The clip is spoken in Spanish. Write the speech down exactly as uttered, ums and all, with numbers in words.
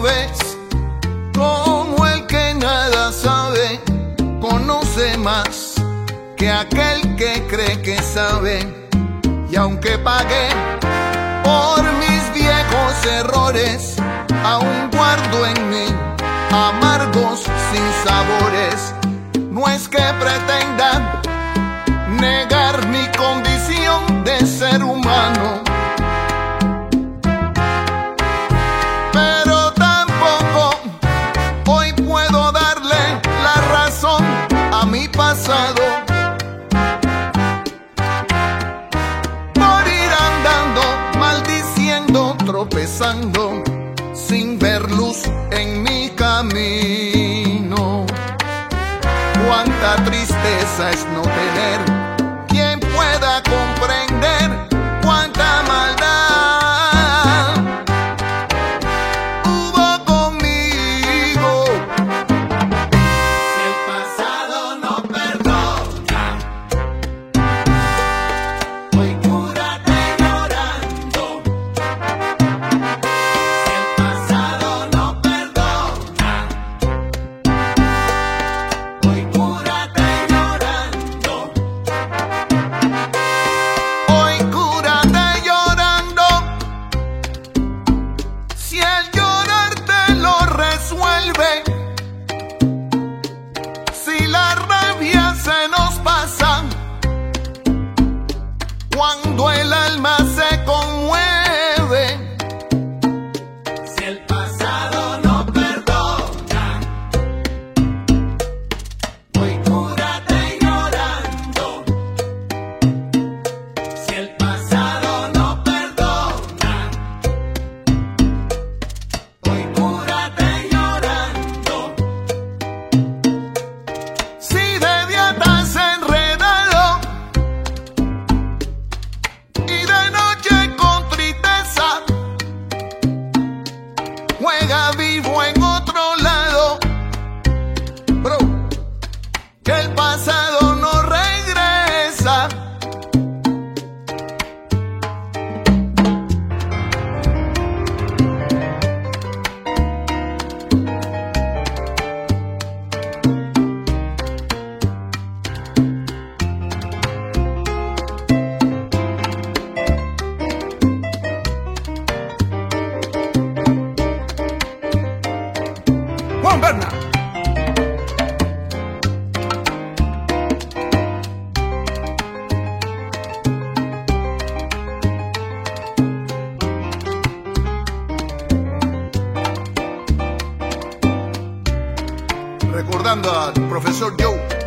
ves, como el que nada sabe, conoce más que aquel que cree que sabe. Y aunque pagué por mis viejos errores, aún guardo en mí amargos sinsabores. No es que pretenda negar mi condición de ser humano, pero tampoco hoy puedo darle la razón a mi pasado por ir andando, maldiciendo, tropezando, sin ver luz en mi camino. Cuánta tristeza es no tener quien pueda comprender cuánta maldad hubo conmigo. Si el pasado no perdona, hoy cúrate llorando. Si el pasado no perdona, hoy cúrate llorando. Hoy cúrate llorando, si el llorar te lo resuelve, si la rabia se nos pasa, cuando el alma se conmueve. Si el pasado no perdona, hoy cúrate llorando. Si el pasado no perdona, hoy cúrate llorando. Si de día estás enredado y de noche con tristeza, juega vivo en otro lado, bro, que el pasado no regresa. Juan Berna. Recordando al profesor Joe.